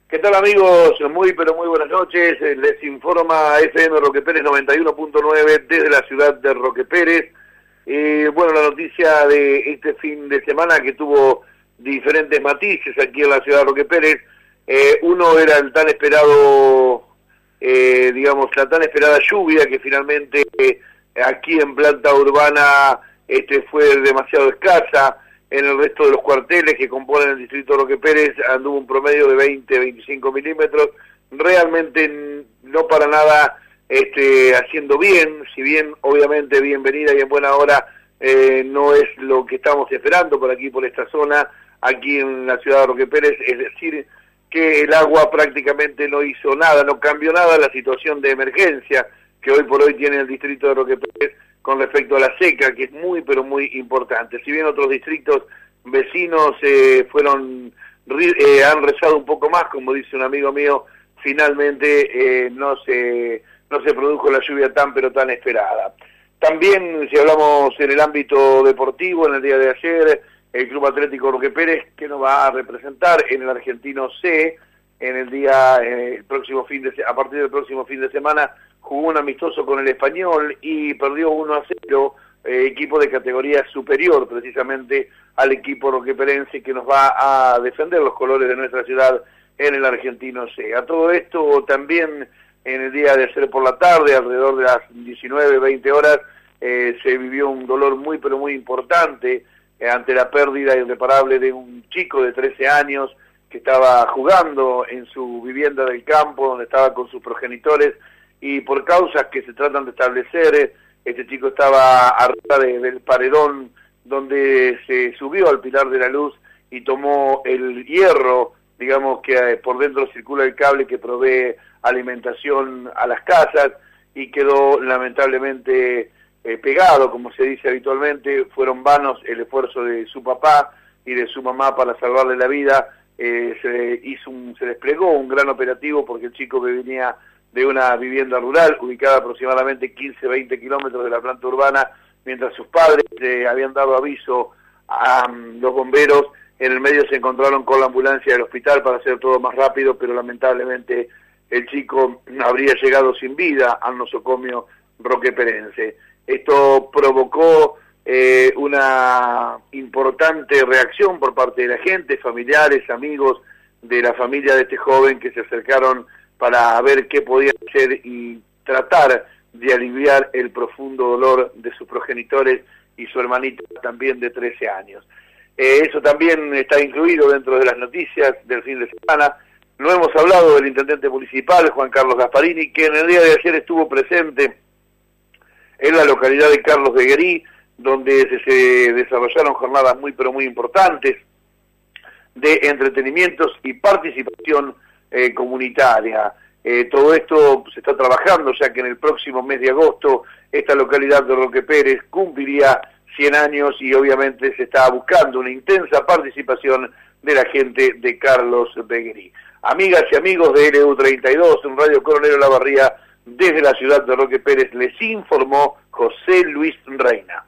¿Qué tal, amigos? Muy pero muy buenas noches. Les informa FM Roque Pérez 91.9 desde la ciudad de Roque Pérez. Bueno, la noticia de este fin de semana que tuvo diferentes matices aquí en la ciudad de Roque Pérez. Uno era el tan esperado, la tan esperada lluvia que finalmente aquí en planta urbana fue demasiado escasa. En el resto de los cuarteles que componen el distrito de Roque Pérez anduvo un promedio de 20-25 milímetros, realmente no para nada haciendo bien, si bien obviamente bienvenida y en buena hora, no es lo que estamos esperando por aquí, por esta zona, aquí en la ciudad de Roque Pérez, es decir, que el agua prácticamente no hizo nada, no cambió nada la situación de emergencia que hoy por hoy tiene el distrito de Roque Pérez con respecto a la seca, que es muy pero muy importante. Si bien otros distritos vecinos han rezado un poco más, como dice un amigo mío, finalmente no se produjo la lluvia tan pero tan esperada. También, si hablamos en el ámbito deportivo, en el día de ayer, el Club Atlético Roque Pérez, que nos va a representar en el Argentino C, en el día a partir del próximo fin de semana, jugó un amistoso con el Español y perdió 1-0, equipo de categoría superior precisamente al equipo roqueperense que nos va a defender los colores de nuestra ciudad en el Argentino C. A todo esto también en el día de ayer por la tarde, alrededor de las 19-20 horas, se vivió un dolor muy pero muy importante ante la pérdida irreparable de un chico de 13 años que estaba jugando en su vivienda del campo, donde estaba con sus progenitores, y por causas que se tratan de establecer, este chico estaba arriba del paredón donde se subió al Pilar de la Luz y tomó el hierro, digamos que por dentro circula el cable que provee alimentación a las casas, y quedó lamentablemente pegado, como se dice habitualmente. Fueron vanos el esfuerzo de su papá y de su mamá para salvarle la vida. Se desplegó un gran operativo porque el chico que venía de una vivienda rural ubicada aproximadamente 15-20 kilómetros de la planta urbana, mientras sus padres habían dado aviso a los bomberos. En el medio se encontraron con la ambulancia del hospital para hacer todo más rápido, pero lamentablemente el chico habría llegado sin vida al nosocomio roqueperense. Esto provocó una importante reacción por parte de la gente, familiares, amigos de la familia de este joven, que se acercaron para ver qué podían hacer y tratar de aliviar el profundo dolor de sus progenitores y su hermanita también de 13 años. Eso también está incluido dentro de las noticias del fin de semana. No hemos hablado del intendente municipal, Juan Carlos Gasparini, que en el día de ayer estuvo presente en la localidad de Carlos de Guerí, donde se desarrollaron jornadas muy pero muy importantes de entretenimientos y participación comunitaria. Todo esto se está trabajando, ya que en el próximo mes de agosto esta localidad de Roque Pérez cumpliría 100 años y obviamente se está buscando una intensa participación de la gente de Carlos de Guerí. Amigas y amigos de LU32, en Radio Coronel Olavarría, desde la ciudad de Roque Pérez, les informó José Luis Reina.